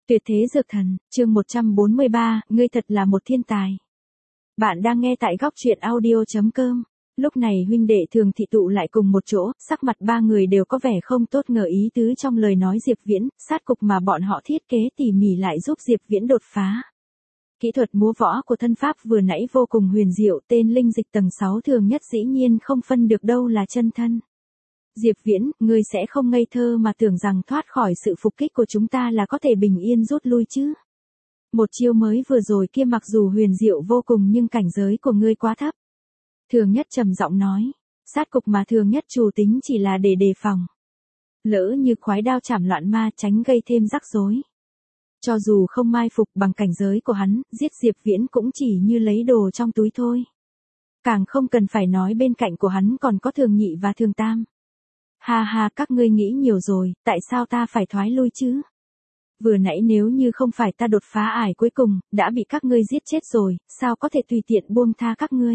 Tuyệt thế dược thần, chương 143, ngươi thật là một thiên tài. Bạn đang nghe tại góc truyện audio.com. Lúc này huynh đệ Thường Thị tụ lại cùng một chỗ, sắc mặt ba người đều có vẻ không tốt ngờ ý tứ trong lời nói Diệp Viễn, sát cục mà bọn họ thiết kế tỉ mỉ lại giúp Diệp Viễn đột phá. Kỹ thuật múa võ của thân pháp vừa nãy vô cùng huyền diệu, tên linh dịch tầng 6 Thường Nhất dĩ nhiên không phân được đâu là chân thân. Diệp Viễn, ngươi sẽ không ngây thơ mà tưởng rằng thoát khỏi sự phục kích của chúng ta là có thể bình yên rút lui chứ. Một chiêu mới vừa rồi kia mặc dù huyền diệu vô cùng nhưng cảnh giới của ngươi quá thấp. Thường Nhất trầm giọng nói, sát cục mà Thường Nhất chủ tính chỉ là để đề phòng. Lỡ như khoái đao chảm loạn ma tránh gây thêm rắc rối. Cho dù không mai phục bằng cảnh giới của hắn, giết Diệp Viễn cũng chỉ như lấy đồ trong túi thôi. Càng không cần phải nói bên cạnh của hắn còn có Thường Nhị và Thường Tam. Ha ha, các ngươi nghĩ nhiều rồi, tại sao ta phải thoái lui chứ? Vừa nãy nếu như không phải ta đột phá ải cuối cùng, đã bị các ngươi giết chết rồi, sao có thể tùy tiện buông tha các ngươi?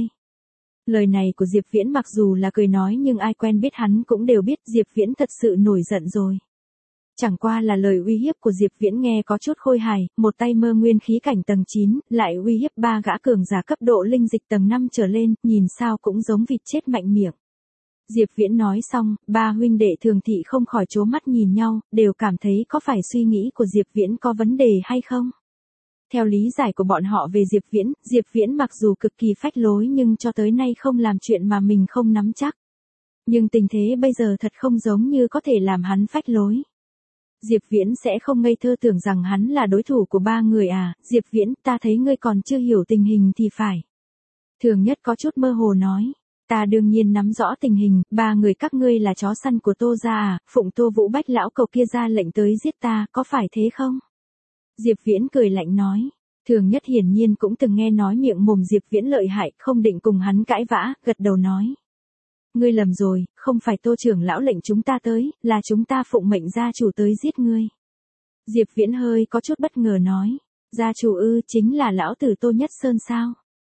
Lời này của Diệp Viễn mặc dù là cười nói nhưng ai quen biết hắn cũng đều biết Diệp Viễn thật sự nổi giận rồi. Chẳng qua là lời uy hiếp của Diệp Viễn nghe có chút khôi hài, một tay mơ nguyên khí cảnh tầng 9, lại uy hiếp ba gã cường giả cấp độ linh dịch tầng 5 trở lên, nhìn sao cũng giống vịt chết mạnh miệng. Diệp Viễn nói xong, ba huynh đệ Thường Thị không khỏi trố mắt nhìn nhau, đều cảm thấy có phải suy nghĩ của Diệp Viễn có vấn đề hay không. Theo lý giải của bọn họ về Diệp Viễn mặc dù cực kỳ phách lối nhưng cho tới nay không làm chuyện mà mình không nắm chắc. Nhưng tình thế bây giờ thật không giống như có thể làm hắn phách lối. Diệp Viễn sẽ không ngây thơ tưởng rằng hắn là đối thủ của ba người à, Diệp Viễn, ta thấy ngươi còn chưa hiểu tình hình thì phải. Thường Nhất có chút mơ hồ nói. Ta đương nhiên nắm rõ tình hình, ba người các ngươi là chó săn của Tô gia à, phụng Tô Vũ Bách lão cậu kia ra lệnh tới giết ta, có phải thế không? Diệp Viễn cười lạnh nói. Thường Nhất hiển nhiên cũng từng nghe nói miệng mồm Diệp Viễn lợi hại, không định cùng hắn cãi vã, gật đầu nói. Ngươi lầm rồi, không phải Tô trưởng lão lệnh chúng ta tới, là chúng ta phụng mệnh gia chủ tới giết ngươi. Diệp Viễn hơi có chút bất ngờ nói. Gia chủ ư, chính là lão tử Tô Nhất Sơn sao?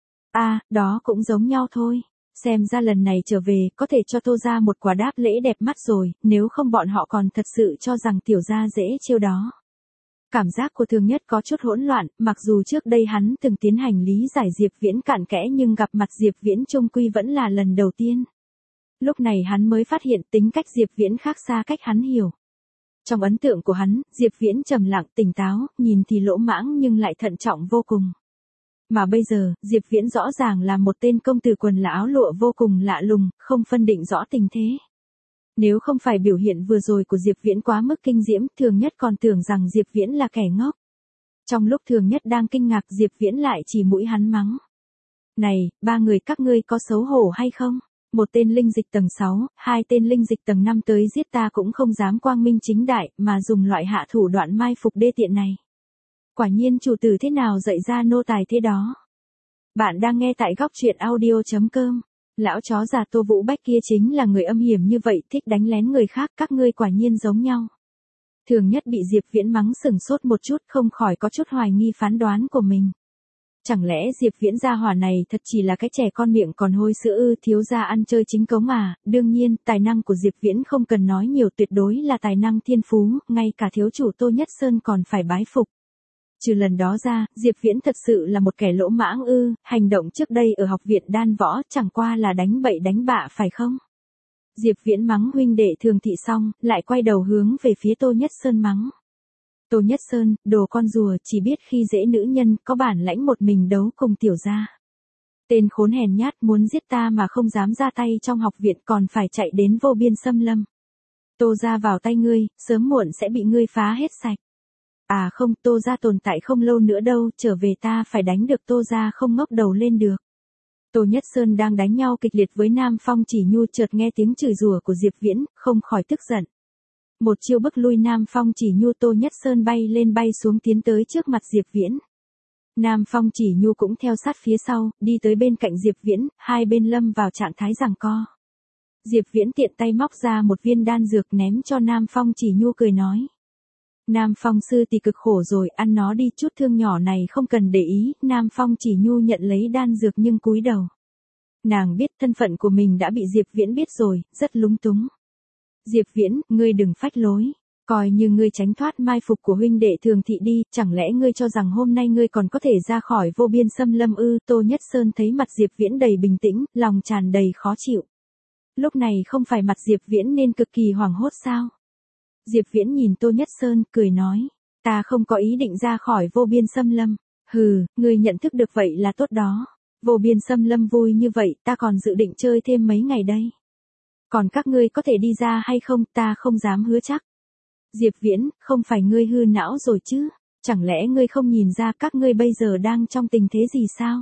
À, đó cũng giống nhau thôi. Xem ra lần này trở về có thể cho Tô gia một quả đáp lễ đẹp mắt rồi, nếu không bọn họ còn thật sự cho rằng tiểu gia dễ trêu đó. Cảm giác của Thường Nhất có chút hỗn loạn, mặc dù trước đây hắn từng tiến hành lý giải Diệp Viễn cặn kẽ nhưng gặp mặt Diệp Viễn chung quy vẫn là lần đầu tiên. Lúc này hắn mới phát hiện tính cách Diệp Viễn khác xa cách hắn hiểu. Trong ấn tượng của hắn, Diệp Viễn trầm lặng tỉnh táo, nhìn thì lỗ mãng nhưng lại thận trọng vô cùng. Mà bây giờ, Diệp Viễn rõ ràng là một tên công tử quần là áo lụa vô cùng lạ lùng, không phân định rõ tình thế. Nếu không phải biểu hiện vừa rồi của Diệp Viễn quá mức kinh diễm, Thường Nhất còn tưởng rằng Diệp Viễn là kẻ ngốc. Trong lúc Thường Nhất đang kinh ngạc Diệp Viễn lại chỉ mũi hắn mắng. Này, ba người các ngươi có xấu hổ hay không? Một tên linh dịch tầng 6, hai tên linh dịch tầng 5 tới giết ta cũng không dám quang minh chính đại, mà dùng loại hạ thủ đoạn mai phục đê tiện này. Quả nhiên chủ tử thế nào dạy ra nô tài thế đó. Bạn đang nghe tại góc truyện audio.com. Lão chó già Tô Vũ Bách kia chính là người âm hiểm như vậy, thích đánh lén người khác, các ngươi quả nhiên giống nhau. Thường Nhất bị Diệp Viễn mắng sừng sốt một chút, không khỏi có chút hoài nghi phán đoán của mình. Chẳng lẽ Diệp Viễn gia hỏa này thật chỉ là cái trẻ con miệng còn hôi sữa ư, thiếu gia ăn chơi chính cống à? Đương nhiên, tài năng của Diệp Viễn không cần nói nhiều, tuyệt đối là tài năng thiên phú, ngay cả thiếu chủ Tô Nhất Sơn còn phải bái phục. Trừ lần đó ra, Diệp Viễn thật sự là một kẻ lỗ mãng ư, hành động trước đây ở học viện đan võ chẳng qua là đánh bậy đánh bạ phải không? Diệp Viễn mắng huynh đệ Thường Thị xong, lại quay đầu hướng về phía Tô Nhất Sơn mắng. Tô Nhất Sơn, đồ con rùa, chỉ biết khi dễ nữ nhân, có bản lãnh một mình đấu cùng tiểu gia. Tên khốn hèn nhát muốn giết ta mà không dám ra tay trong học viện còn phải chạy đến vô biên xâm lâm. Tô gia vào tay ngươi, sớm muộn sẽ bị ngươi phá hết sạch. À không, Tô gia tồn tại không lâu nữa đâu, trở về ta phải đánh được Tô gia không ngóc đầu lên được. Tô Nhất Sơn đang đánh nhau kịch liệt với Nam Phong Chỉ Nhu, chợt nghe tiếng chửi rủa của Diệp Viễn, không khỏi tức giận. Một chiêu bức lui Nam Phong Chỉ Nhu, Tô Nhất Sơn bay lên bay xuống tiến tới trước mặt Diệp Viễn. Nam Phong Chỉ Nhu cũng theo sát phía sau, đi tới bên cạnh Diệp Viễn, hai bên lâm vào trạng thái giằng co. Diệp Viễn tiện tay móc ra một viên đan dược ném cho Nam Phong Chỉ Nhu cười nói. Nam Phong sư tỷ cực khổ rồi, ăn nó đi, chút thương nhỏ này không cần để ý. Nam Phong Chỉ Nhu nhận lấy đan dược nhưng cúi đầu. Nàng biết thân phận của mình đã bị Diệp Viễn biết rồi, rất lúng túng. Diệp Viễn, ngươi đừng phách lối. Coi như ngươi tránh thoát mai phục của huynh đệ Thường Thị đi, chẳng lẽ ngươi cho rằng hôm nay ngươi còn có thể ra khỏi vô biên xâm lâm ư? Tô Nhất Sơn thấy mặt Diệp Viễn đầy bình tĩnh, lòng tràn đầy khó chịu. Lúc này không phải mặt Diệp Viễn nên cực kỳ hoảng hốt sao? Diệp Viễn nhìn Tô Nhất Sơn, cười nói, ta không có ý định ra khỏi vô biên xâm lâm. Hừ, ngươi nhận thức được vậy là tốt đó. Vô biên xâm lâm vui như vậy, ta còn dự định chơi thêm mấy ngày đây. Còn các ngươi có thể đi ra hay không, ta không dám hứa chắc. Diệp Viễn, không phải ngươi hư não rồi chứ? Chẳng lẽ ngươi không nhìn ra các ngươi bây giờ đang trong tình thế gì sao?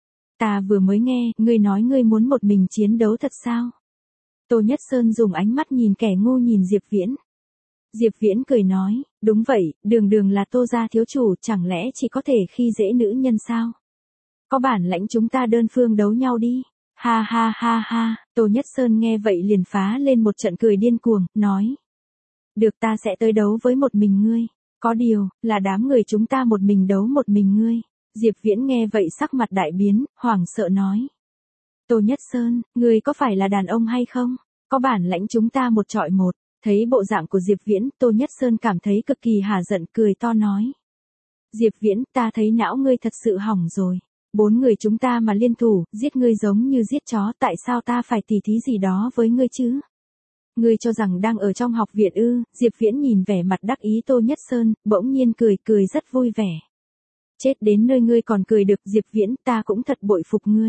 Ta vừa mới nghe, ngươi nói ngươi muốn một mình chiến đấu thật sao? Tô Nhất Sơn dùng ánh mắt nhìn kẻ ngu nhìn Diệp Viễn. Diệp Viễn cười nói, đúng vậy, đường đường là Tô gia thiếu chủ, chẳng lẽ chỉ có thể khi dễ nữ nhân sao? Có bản lãnh chúng ta đơn phương đấu nhau đi. Ha ha ha ha, Tô Nhất Sơn nghe vậy liền phá lên một trận cười điên cuồng, nói. Được, ta sẽ tới đấu với một mình ngươi. Có điều, là đám người chúng ta một mình đấu một mình ngươi. Diệp Viễn nghe vậy sắc mặt đại biến, hoảng sợ nói. Tô Nhất Sơn, ngươi có phải là đàn ông hay không? Có bản lãnh chúng ta một trọi một. Thấy bộ dạng của Diệp Viễn, Tô Nhất Sơn cảm thấy cực kỳ hả giận, cười to nói. Diệp Viễn, ta thấy não ngươi thật sự hỏng rồi. 4 người chúng ta mà liên thủ, giết ngươi giống như giết chó, tại sao ta phải tỉ thí gì đó với ngươi chứ? Ngươi cho rằng đang ở trong học viện ư? Diệp Viễn nhìn vẻ mặt đắc ý Tô Nhất Sơn, bỗng nhiên cười rất vui vẻ. Chết đến nơi ngươi còn cười được, Diệp Viễn, ta cũng thật bội phục ngươi.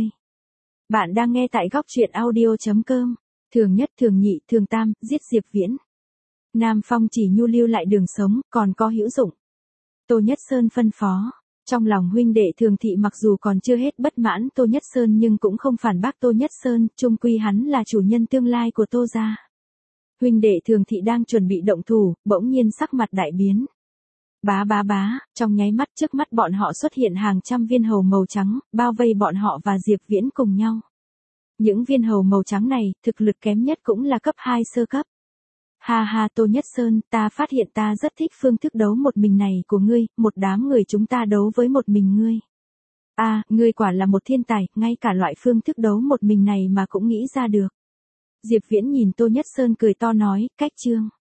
Bạn đang nghe tại góc truyện audio.com. Thường nhất, thường nhị, thường tam, giết Diệp Viễn. Nam Phong chỉ nhu lưu lại đường sống, còn có hữu dụng. Tô Nhất Sơn phân phó. Trong lòng huynh đệ Thường Thị mặc dù còn chưa hết bất mãn Tô Nhất Sơn nhưng cũng không phản bác Tô Nhất Sơn, chung quy hắn là chủ nhân tương lai của Tô gia. Huynh đệ Thường Thị đang chuẩn bị động thủ, bỗng nhiên sắc mặt đại biến. Bá bá bá, trong nháy mắt trước mắt bọn họ xuất hiện hàng trăm viên hầu màu trắng, bao vây bọn họ và Diệp Viễn cùng nhau. Những viên hầu màu trắng này, thực lực kém nhất cũng là cấp 2 sơ cấp. Ha ha Tô Nhất Sơn, ta phát hiện ta rất thích phương thức đấu một mình này của ngươi, một đám người chúng ta đấu với một mình ngươi. Ngươi quả là một thiên tài, ngay cả loại phương thức đấu một mình này mà cũng nghĩ ra được. Diệp Viễn nhìn Tô Nhất Sơn cười to nói, cách chương.